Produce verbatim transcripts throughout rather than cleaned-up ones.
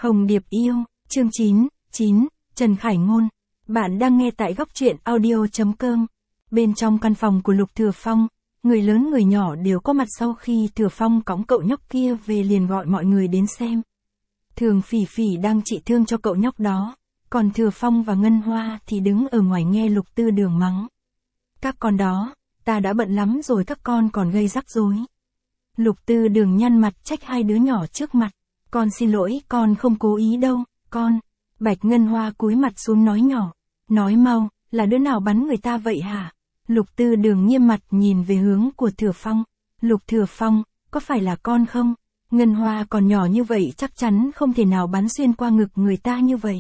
Hồng Điệp yêu, chương chín, chín, Trần Khải Ngôn. Bạn đang nghe tại góc truyện audio.com. Bên trong căn phòng của Lục Thừa Phong, người lớn người nhỏ đều có mặt. Sau khi Thừa Phong cõng cậu nhóc kia về liền gọi mọi người đến xem. Thường Phỉ Phỉ đang trị thương cho cậu nhóc đó, còn Thừa Phong và Ngân Hoa thì đứng ở ngoài nghe Lục Tư Đường mắng. Các con đó, ta đã bận lắm rồi các con còn gây rắc rối. Lục Tư Đường nhăn mặt trách hai đứa nhỏ trước mặt. Con xin lỗi, con không cố ý đâu, con. Bạch Ngân Hoa cúi mặt xuống nói nhỏ. Nói mau, là đứa nào bắn người ta vậy hả? Lục Tư Đường nghiêm mặt nhìn về hướng của Thừa Phong. Lục Thừa Phong, có phải là con không? Ngân Hoa còn nhỏ như vậy chắc chắn không thể nào bắn xuyên qua ngực người ta như vậy.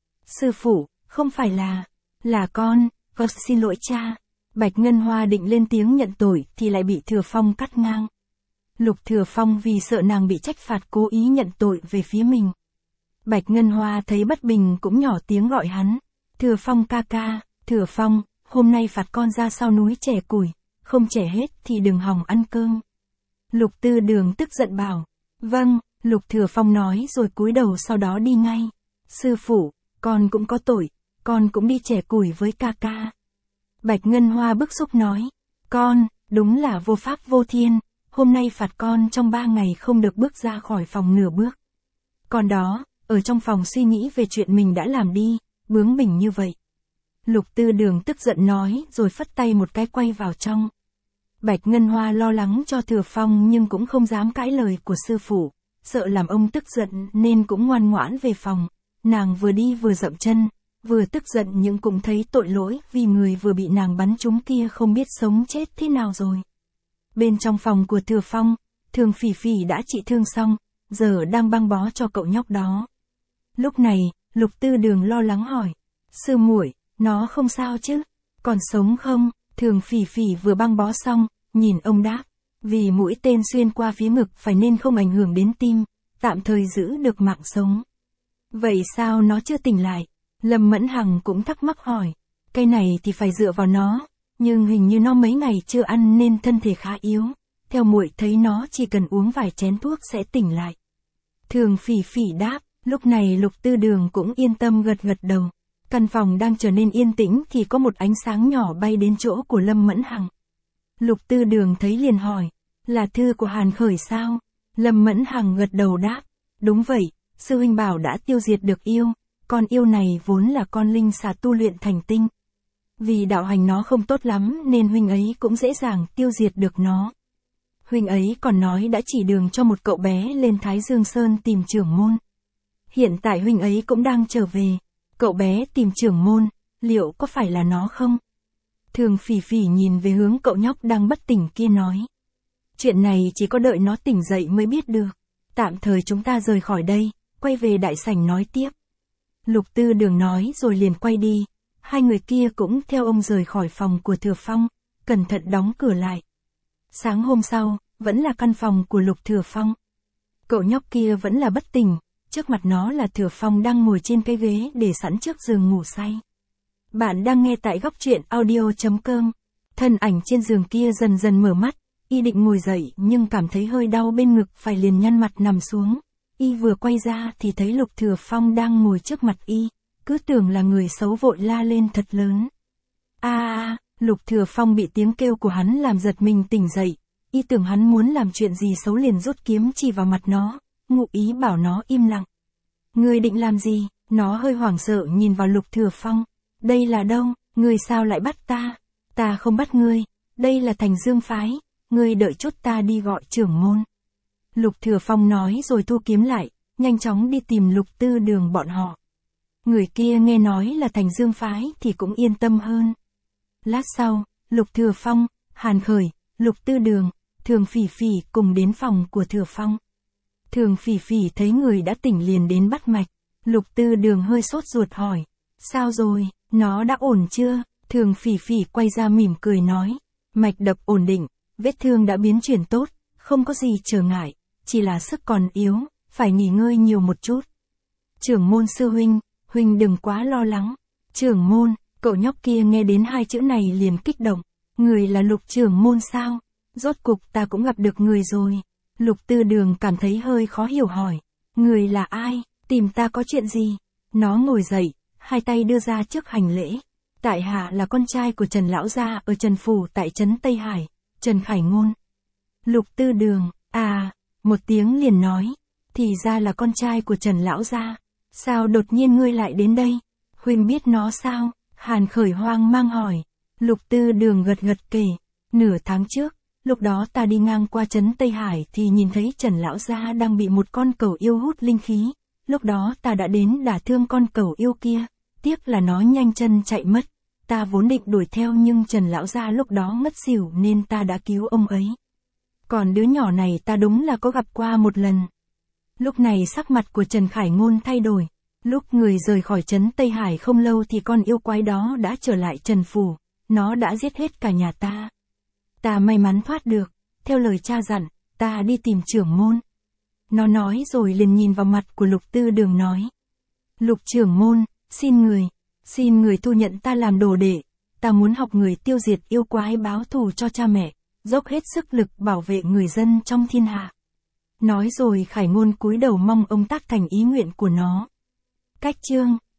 Sư phụ, không phải là, là con, con xin lỗi cha. Bạch Ngân Hoa định lên tiếng nhận tội thì lại bị Thừa Phong cắt ngang. Lục Thừa Phong vì sợ nàng bị trách phạt cố ý nhận tội về phía mình. Bạch Ngân Hoa thấy bất bình cũng nhỏ tiếng gọi hắn. Thừa Phong ca ca, Thừa Phong, hôm nay phạt con ra sau núi chẻ củi, không chẻ hết thì đừng hòng ăn cơm. Lục Tư Đường tức giận bảo. Vâng, Lục Thừa Phong nói rồi cúi đầu sau đó đi ngay. Sư phụ, con cũng có tội, con cũng đi chẻ củi với ca ca. Bạch Ngân Hoa bức xúc nói. Con, đúng là vô pháp vô thiên. Hôm nay phạt con trong ba ngày không được bước ra khỏi phòng nửa bước. Con đó, ở trong phòng suy nghĩ về chuyện mình đã làm đi, bướng bỉnh như vậy. Lục Tư Đường tức giận nói rồi phất tay một cái quay vào trong. Bạch Ngân Hoa lo lắng cho Thừa Phong nhưng cũng không dám cãi lời của sư phụ, sợ làm ông tức giận nên cũng ngoan ngoãn về phòng. Nàng vừa đi vừa dậm chân, vừa tức giận nhưng cũng thấy tội lỗi vì người vừa bị nàng bắn trúng kia không biết sống chết thế nào rồi. Bên trong phòng của Thừa Phong, Thường Phỉ Phỉ đã trị thương xong, giờ đang băng bó cho cậu nhóc đó. Lúc này, Lục Tư Đường lo lắng hỏi. Sư muội, nó không sao chứ? Còn sống không? Thường Phỉ Phỉ vừa băng bó xong, nhìn ông đáp. Vì mũi tên xuyên qua phía ngực phải nên không ảnh hưởng đến tim, tạm thời giữ được mạng sống. Vậy sao nó chưa tỉnh lại? Lâm Mẫn Hằng cũng thắc mắc hỏi. Cái này thì phải dựa vào nó. Nhưng hình như nó mấy ngày chưa ăn nên thân thể khá yếu. Theo muội thấy nó chỉ cần uống vài chén thuốc sẽ tỉnh lại. Thường Phỉ Phỉ đáp, lúc này Lục Tư Đường cũng yên tâm gật gật đầu. Căn phòng đang trở nên yên tĩnh thì có một ánh sáng nhỏ bay đến chỗ của Lâm Mẫn Hằng. Lục Tư Đường thấy liền hỏi, là thư của Hàn Khởi sao? Lâm Mẫn Hằng gật đầu đáp, đúng vậy, sư huynh bảo đã tiêu diệt được yêu, con yêu này vốn là con linh xà tu luyện thành tinh. Vì đạo hành nó không tốt lắm nên huynh ấy cũng dễ dàng tiêu diệt được nó. Huynh ấy còn nói đã chỉ đường cho một cậu bé lên Thái Dương Sơn tìm trưởng môn. Hiện tại huynh ấy cũng đang trở về. Cậu bé tìm trưởng môn, liệu có phải là nó không? Thường Phỉ Phỉ nhìn về hướng cậu nhóc đang bất tỉnh kia nói. Chuyện này chỉ có đợi nó tỉnh dậy mới biết được. Tạm thời chúng ta rời khỏi đây, quay về đại sảnh nói tiếp. Lục Tư Đường nói rồi liền quay đi. Hai người kia cũng theo ông rời khỏi phòng của Thừa Phong, cẩn thận đóng cửa lại. Sáng hôm sau, vẫn là căn phòng của Lục Thừa Phong. Cậu nhóc kia vẫn là bất tỉnh, trước mặt nó là Thừa Phong đang ngồi trên cái ghế để sẵn trước giường ngủ say. Bạn đang nghe tại góc truyện audio.com. Thân ảnh trên giường kia dần dần mở mắt, y định ngồi dậy nhưng cảm thấy hơi đau bên ngực phải liền nhăn mặt nằm xuống. Y vừa quay ra thì thấy Lục Thừa Phong đang ngồi trước mặt y. Cứ tưởng là người xấu vội la lên thật lớn. A a, Lục Thừa Phong bị tiếng kêu của hắn làm giật mình tỉnh dậy. Y tưởng hắn muốn làm chuyện gì xấu liền rút kiếm chỉ vào mặt nó, ngụ ý bảo nó im lặng. Ngươi định làm gì? Nó hơi hoảng sợ nhìn vào Lục Thừa Phong. Đây là đâu? Ngươi sao lại bắt ta? Ta không bắt ngươi. Đây là Thành Dương phái. Ngươi đợi chút ta đi gọi trưởng môn. Lục Thừa Phong nói rồi thu kiếm lại, nhanh chóng đi tìm Lục Tư Đường bọn họ. Người kia nghe nói là Thành Dương phái thì cũng yên tâm hơn. Lát sau, Lục Thừa Phong, Hàn Khởi, Lục Tư Đường, Thường Phỉ Phỉ cùng đến phòng của Thừa Phong. Thường Phỉ Phỉ thấy người đã tỉnh liền đến bắt mạch. Lục Tư Đường hơi sốt ruột hỏi. Sao rồi, nó đã ổn chưa? Thường Phỉ Phỉ quay ra mỉm cười nói. Mạch đập ổn định, vết thương đã biến chuyển tốt, không có gì trở ngại, chỉ là sức còn yếu, phải nghỉ ngơi nhiều một chút. Trưởng môn sư huynh, huynh đừng quá lo lắng. Trưởng môn, cậu nhóc kia nghe đến hai chữ này liền kích động. Người là Lục trưởng môn sao? Rốt cục ta cũng gặp được người rồi. Lục Tư Đường cảm thấy hơi khó hiểu hỏi. Người là ai? Tìm ta có chuyện gì? Nó ngồi dậy, hai tay đưa ra trước hành lễ. Tại hạ là con trai của Trần Lão Gia ở Trần Phủ tại Trấn Tây Hải, Trần Khải Ngôn. Lục Tư Đường, à, một tiếng liền nói. Thì ra là con trai của Trần Lão Gia. Sao đột nhiên ngươi lại đến đây? Huynh biết nó sao? Hàn Khởi hoang mang hỏi. Lục Tư Đường gật gật kể. Nửa tháng trước, lúc đó ta đi ngang qua Trấn Tây Hải thì nhìn thấy Trần Lão Gia đang bị một con cẩu yêu hút linh khí. Lúc đó ta đã đến đả thương con cẩu yêu kia. Tiếc là nó nhanh chân chạy mất. Ta vốn định đuổi theo nhưng Trần Lão Gia lúc đó ngất xỉu nên ta đã cứu ông ấy. Còn đứa nhỏ này ta đúng là có gặp qua một lần. Lúc này sắc mặt của Trần Khải Ngôn thay đổi. Lúc người rời khỏi Trấn Tây Hải không lâu thì con yêu quái đó đã trở lại Trần Phủ. Nó đã giết hết cả nhà ta. Ta may mắn thoát được. Theo lời cha dặn, ta đi tìm trưởng môn. Nó nói rồi liền nhìn vào mặt của Lục Tư Đường nói. Lục trưởng môn, xin người, xin người thu nhận ta làm đồ đệ. Ta muốn học người tiêu diệt yêu quái báo thù cho cha mẹ, dốc hết sức lực bảo vệ người dân trong thiên hạ. Nói rồi Khải Ngôn cúi đầu mong ông tác thành ý nguyện của nó. Cách chương